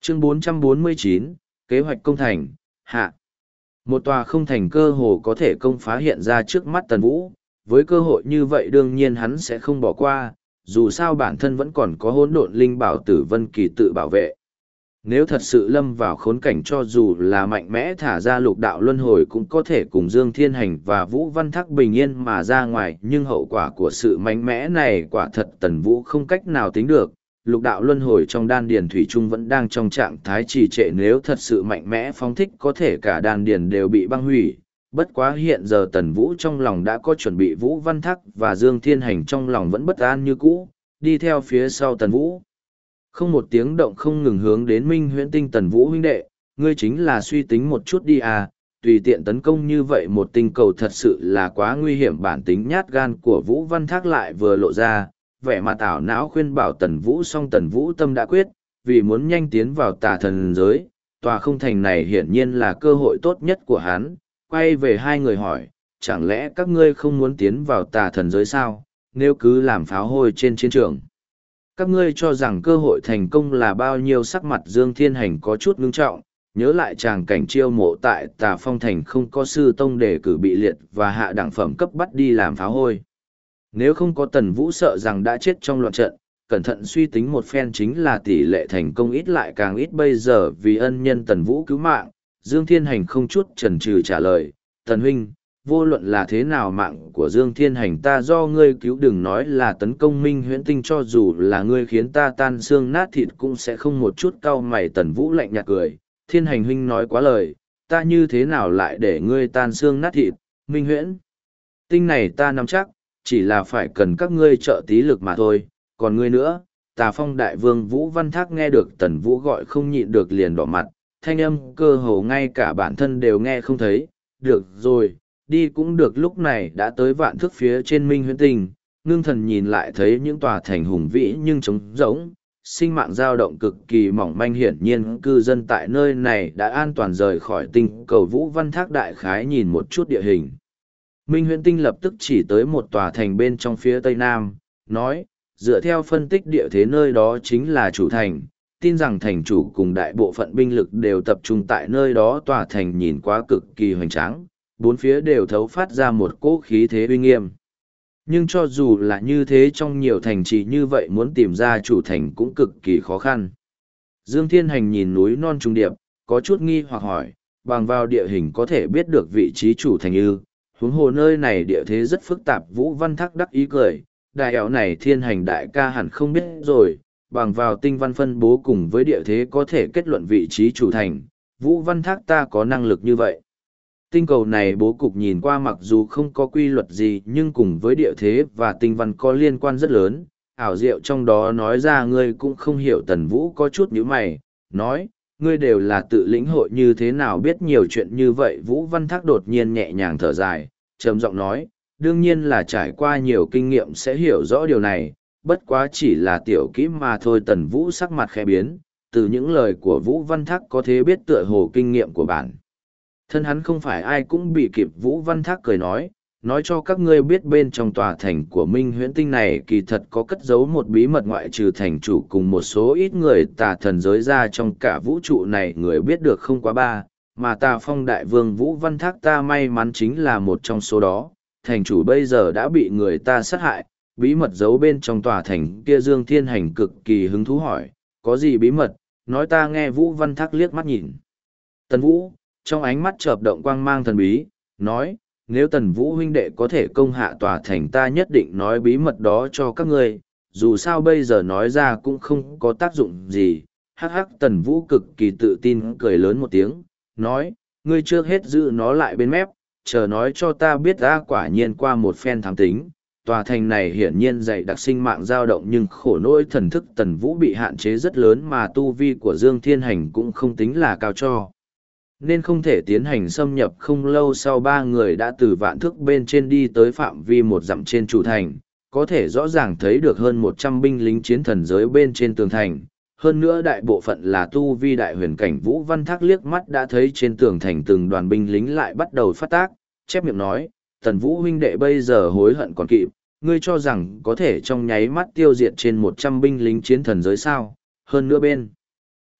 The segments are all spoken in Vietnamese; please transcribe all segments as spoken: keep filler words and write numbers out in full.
Chương bốn trăm bốn mươi chín, Kế hoạch công thành, hạ. Một tòa không thành cơ hồ có thể công phá hiện ra trước mắt Tần Vũ, với cơ hội như vậy đương nhiên hắn sẽ không bỏ qua, dù sao bản thân vẫn còn có hỗn độn linh bảo tử vân kỳ tự bảo vệ. Nếu thật sự lâm vào khốn cảnh cho dù là mạnh mẽ thả ra lục đạo luân hồi cũng có thể cùng Dương Thiên Hành và Vũ Văn Thác bình yên mà ra ngoài, nhưng hậu quả của sự mạnh mẽ này quả thật Tần Vũ không cách nào tính được. Lục đạo luân hồi trong đan điền thủy trung vẫn đang trong trạng thái trì trệ, nếu thật sự mạnh mẽ phóng thích có thể cả đan điền đều bị băng hủy. Bất quá hiện giờ Tần Vũ trong lòng đã có chuẩn bị, Vũ Văn Thác và Dương Thiên Hành trong lòng vẫn bất an như cũ, đi theo phía sau Tần Vũ. Không một tiếng động không ngừng hướng đến Minh Huyễn Tinh. Tần Vũ huynh đệ, ngươi chính là suy tính một chút đi à, tùy tiện tấn công như vậy một tinh cầu thật sự là quá nguy hiểm. Bản tính nhát gan của Vũ Văn Thác lại vừa lộ ra, vẻ mặt ảo não khuyên bảo Tần Vũ, song Tần Vũ tâm đã quyết, vì muốn nhanh tiến vào tà thần giới, tòa không thành này hiển nhiên là cơ hội tốt nhất của hắn. Quay về hai người hỏi, chẳng lẽ các ngươi không muốn tiến vào tà thần giới sao, nếu cứ làm pháo hôi trên chiến trường? Các ngươi cho rằng cơ hội thành công là bao nhiêu? Sắc mặt Dương Thiên Hành có chút ngưng trọng, nhớ lại tràng cảnh chiêu mộ tại Tà Phong Thành không có sư tông đề cử bị liệt và hạ đẳng phẩm cấp bắt đi làm pháo hôi. Nếu không có Tần Vũ sợ rằng đã chết trong loạn trận, cẩn thận suy tính một phen chính là tỷ lệ thành công ít lại càng ít. Bây giờ vì ân nhân Tần Vũ cứu mạng, Dương Thiên Hành không chút chần chừ trả lời, Tần huynh, vô luận là thế nào mạng của Dương Thiên Hành ta do ngươi cứu, đừng nói là tấn công Minh Huyễn Tinh, cho dù là ngươi khiến ta tan xương nát thịt cũng sẽ không một chút cau mày. Tần Vũ lạnh nhạt cười, Thiên Hành huynh nói quá lời, ta như thế nào lại để ngươi tan xương nát thịt? Minh Huyễn Tinh này ta nắm chắc, chỉ là phải cần các ngươi trợ tí lực mà thôi, còn ngươi nữa. Tà Phong Đại Vương Vũ Văn Thác nghe được Tần Vũ gọi không nhịn được liền đỏ mặt, thanh âm cơ hồ ngay cả bản thân đều nghe không thấy. Được rồi, đi cũng được. Lúc này đã tới vạn thước phía trên Minh Huyễn Tinh, ngưng thần nhìn lại thấy những tòa thành hùng vĩ nhưng trống rỗng, sinh mạng dao động cực kỳ mỏng manh, hiển nhiên cư dân tại nơi này đã an toàn rời khỏi tinh cầu. Vũ Văn Thác đại khái nhìn một chút địa hình Minh Huyễn Tinh, lập tức chỉ tới một tòa thành bên trong phía tây nam, nói, dựa theo phân tích địa thế nơi đó chính là chủ thành, tin rằng thành chủ cùng đại bộ phận binh lực đều tập trung tại nơi đó. Tòa thành nhìn quá cực kỳ hoành tráng, bốn phía đều thấu phát ra một cỗ khí thế uy nghiêm. Nhưng cho dù là như thế, trong nhiều thành trì như vậy muốn tìm ra chủ thành cũng cực kỳ khó khăn. Dương Thiên Hành nhìn núi non trùng điệp, có chút nghi hoặc hỏi, bằng vào địa hình có thể biết được vị trí chủ thành ư? Huống hồ nơi này địa thế rất phức tạp. Vũ Văn Thác đắc ý cười, đại ẻo này Thiên Hành đại ca hẳn không biết rồi, bằng vào tinh văn phân bố cùng với địa thế có thể kết luận vị trí chủ thành. Vũ Văn Thác ta có năng lực như vậy. Tinh cầu này bố cục nhìn qua mặc dù không có quy luật gì nhưng cùng với địa thế và tinh văn có liên quan rất lớn, ảo diệu trong đó nói ra ngươi cũng không hiểu. Tần Vũ có chút nhíu mày, nói, ngươi đều là tự lĩnh hội như thế nào biết nhiều chuyện như vậy? Vũ Văn Thác đột nhiên nhẹ nhàng thở dài, trầm giọng nói, đương nhiên là trải qua nhiều kinh nghiệm sẽ hiểu rõ điều này, bất quá chỉ là tiểu kỹ mà thôi. Tần Vũ sắc mặt khẽ biến, từ những lời của Vũ Văn Thác có thể biết tựa hồ kinh nghiệm của bản thân hắn không phải ai cũng bị kịp. Vũ Văn Thác cười nói, nói cho các ngươi biết bên trong tòa thành của Minh Huyễn Tinh này kỳ thật có cất giấu một bí mật, ngoại trừ thành chủ cùng một số ít người tà thần giới ra, trong cả vũ trụ này người biết được không quá ba, mà Tà Phong Đại Vương Vũ Văn Thác ta may mắn chính là một trong số đó. Thành chủ bây giờ đã bị người ta sát hại, bí mật giấu bên trong tòa thành kia. Dương Thiên Hành cực kỳ hứng thú hỏi, có gì bí mật, nói ta nghe. Vũ Văn Thác liếc mắt nhìn Tần Vũ, trong ánh mắt chợp động quang mang thần bí, nói, nếu Tần Vũ huynh đệ có thể công hạ tòa thành ta nhất định nói bí mật đó cho các ngươi, dù sao bây giờ nói ra cũng không có tác dụng gì. Hắc hắc. Tần Vũ cực kỳ tự tin cười lớn một tiếng, nói, ngươi trước hết giữ nó lại bên mép, chờ nói cho ta biết. ta quả nhiên qua một phen thám tính, tòa thành này hiển nhiên dày đặc sinh mạng dao động, nhưng khổ nỗi thần thức Tần Vũ bị hạn chế rất lớn, mà tu vi của Dương Thiên Hành cũng không tính là cao cho nên không thể tiến hành xâm nhập. Không lâu sau ba người đã từ vạn thước bên trên đi tới phạm vi một dặm trên chủ thành, có thể rõ ràng thấy được hơn một trăm binh lính chiến thần giới bên trên tường thành, hơn nữa đại bộ phận là tu vi đại huyền cảnh. Vũ Văn Thác liếc mắt đã thấy trên tường thành từng đoàn binh lính lại bắt đầu phát tác, chép miệng nói, Tần Vũ huynh đệ bây giờ hối hận còn kịp, ngươi cho rằng có thể trong nháy mắt tiêu diệt trên một trăm binh lính chiến thần giới sao? Hơn nữa bên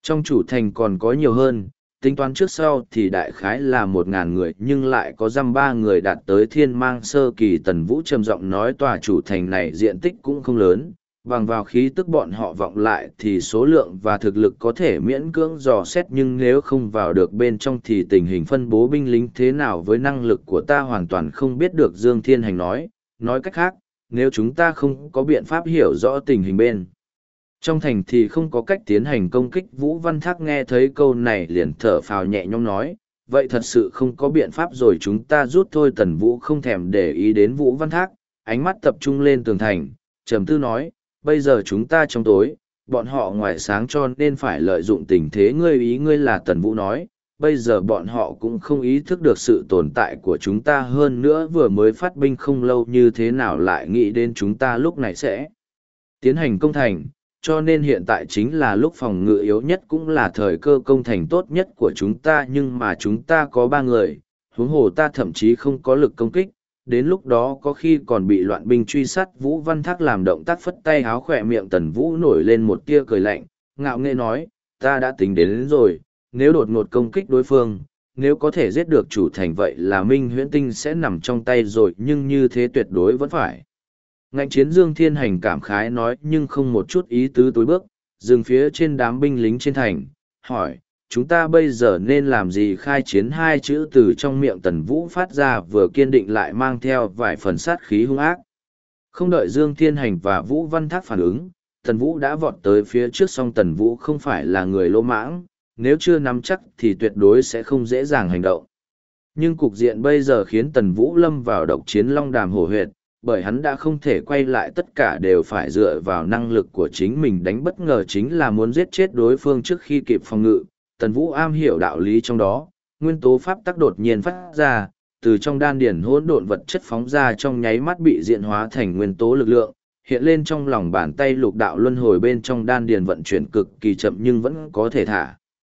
Trong chủ thành còn có nhiều hơn, tính toán trước sau thì đại khái là một ngàn người nhưng lại có dăm ba người đạt tới thiên mang sơ kỳ. Tần Vũ trầm giọng nói tòa chủ thành này diện tích cũng không lớn, bằng vào khí tức bọn họ vọng lại thì số lượng và thực lực có thể miễn cưỡng dò xét, nhưng nếu không vào được bên trong thì tình hình phân bố binh lính thế nào với năng lực của ta hoàn toàn không biết được. Dương Thiên Hành nói, nói cách khác, nếu chúng ta không có biện pháp hiểu rõ tình hình bên trong thành thì không có cách tiến hành công kích. Vũ Văn Thác nghe thấy câu này liền thở phào nhẹ nhõm nói, vậy thật sự không có biện pháp rồi, chúng ta rút thôi. Tần Vũ không thèm để ý đến Vũ Văn Thác, ánh mắt tập trung lên tường thành, trầm tư nói, bây giờ chúng ta trong tối, bọn họ ngoài sáng cho nên phải lợi dụng tình thế. Ngươi ý ngươi là? Tần Vũ nói, bây giờ bọn họ cũng không ý thức được sự tồn tại của chúng ta, hơn nữa vừa mới phát binh không lâu như thế nào lại nghĩ đến chúng ta lúc này sẽ tiến hành công thành, cho nên hiện tại chính là lúc phòng ngự yếu nhất cũng là thời cơ công thành tốt nhất của chúng ta, nhưng mà chúng ta có ba người, huống hồ ta thậm chí không có lực công kích, đến lúc đó có khi còn bị loạn binh truy sát. Vũ Văn Thác làm động tác phất tay háo, khỏe miệng Tần Vũ nổi lên một tia cười lạnh, ngạo nghễ nói, ta đã tính đến, đến rồi, nếu đột ngột công kích đối phương, nếu có thể giết được chủ thành vậy là Minh Huyễn Tinh sẽ nằm trong tay rồi, nhưng như thế tuyệt đối vẫn phải ngạnh chiến. Dương Thiên Hành cảm khái nói, nhưng không một chút ý tứ tối bước, dừng phía trên đám binh lính trên thành, hỏi, chúng ta bây giờ nên làm gì? Khai chiến. Hai chữ từ trong miệng Tần Vũ phát ra vừa kiên định lại mang theo vài phần sát khí hung ác. Không đợi Dương Thiên Hành và Vũ Văn Thác phản ứng, Tần Vũ đã vọt tới phía trước, song Tần Vũ không phải là người lỗ mãng, nếu chưa nắm chắc thì tuyệt đối sẽ không dễ dàng hành động. Nhưng cục diện bây giờ khiến Tần Vũ lâm vào độc chiến long đàm hổ huyệt, bởi hắn đã không thể quay lại, tất cả đều phải dựa vào năng lực của chính mình đánh, bất ngờ chính là muốn giết chết đối phương trước khi kịp phòng ngự. Tần Vũ am hiểu đạo lý trong đó, nguyên tố pháp tắc đột nhiên phát ra, từ trong đan điển hỗn độn vật chất phóng ra, trong nháy mắt bị diễn hóa thành nguyên tố lực lượng, hiện lên trong lòng bàn tay. Lục đạo luân hồi bên trong đan điển vận chuyển cực kỳ chậm nhưng vẫn có thể thả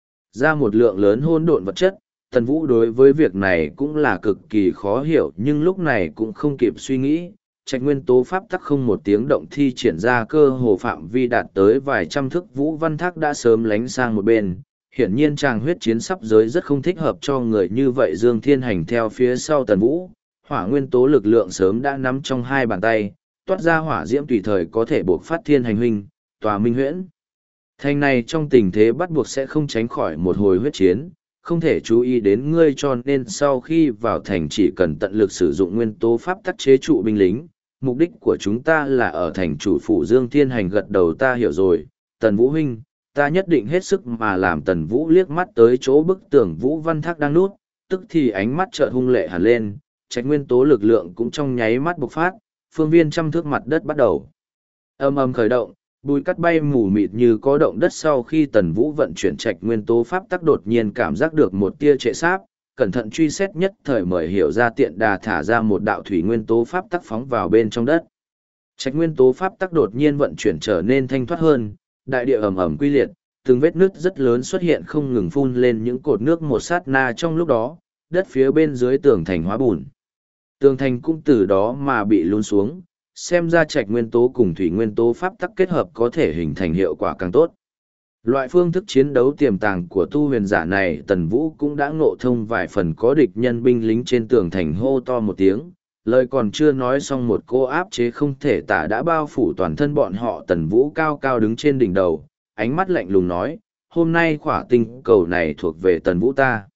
ra một lượng lớn hỗn độn vật chất. Tần Vũ đối với việc này cũng là cực kỳ khó hiểu, nhưng lúc này cũng không kịp suy nghĩ, trạch nguyên tố pháp tắc không một tiếng động thi triển ra, cơ hồ phạm vi đạt tới vài trăm thước. Vũ Văn Thác đã sớm lánh sang một bên, hiển nhiên tràng huyết chiến sắp giới rất không thích hợp cho người như vậy. Dương Thiên Hành theo phía sau Tần Vũ, hỏa nguyên tố lực lượng sớm đã nắm trong hai bàn tay, toát ra hỏa diễm tùy thời có thể buộc phát thiên hành huynh, tòa Minh Huyễn thành này trong tình thế bắt buộc sẽ không tránh khỏi một hồi huyết chiến, không thể chú ý đến ngươi, cho nên sau khi vào thành chỉ cần tận lực sử dụng nguyên tố pháp tắc chế trụ binh lính. Mục đích của chúng ta là ở thành chủ phủ. Dương Thiên Hành gật đầu, ta hiểu rồi, Tần Vũ huynh, ta nhất định hết sức mà làm. Tần Vũ liếc mắt tới chỗ bức tường Vũ Văn Thác đang nút, tức thì ánh mắt chợt hung lệ hẳn lên, trạch nguyên tố lực lượng cũng trong nháy mắt bộc phát, phương viên trăm thước mặt đất bắt đầu âm âm khởi động, bùi cắt bay mù mịt như có động đất. Sau khi Tần Vũ vận chuyển trạch nguyên tố pháp tắc, đột nhiên cảm giác được một tia trệ sáp, cẩn thận truy xét nhất thời mới hiểu ra, tiện đà thả ra một đạo thủy nguyên tố pháp tắc phóng vào bên trong đất. Trạch nguyên tố pháp tắc đột nhiên vận chuyển trở nên thanh thoát hơn, đại địa ẩm ẩm quy liệt, từng vết nứt rất lớn xuất hiện không ngừng phun lên những cột nước. Một sát na trong lúc đó, đất phía bên dưới tường thành hóa bùn, tường thành cũng từ đó mà bị lún xuống. Xem ra trạch nguyên tố cùng thủy nguyên tố pháp tắc kết hợp có thể hình thành hiệu quả càng tốt. Loại phương thức chiến đấu tiềm tàng của tu huyền giả này Tần Vũ cũng đã ngộ thông vài phần. Có địch nhân binh lính trên tường thành hô to một tiếng, lời còn chưa nói xong một cô áp chế không thể tả đã bao phủ toàn thân bọn họ. Tần Vũ cao cao đứng trên đỉnh đầu, ánh mắt lạnh lùng nói, hôm nay khỏa tinh cầu này thuộc về Tần Vũ ta.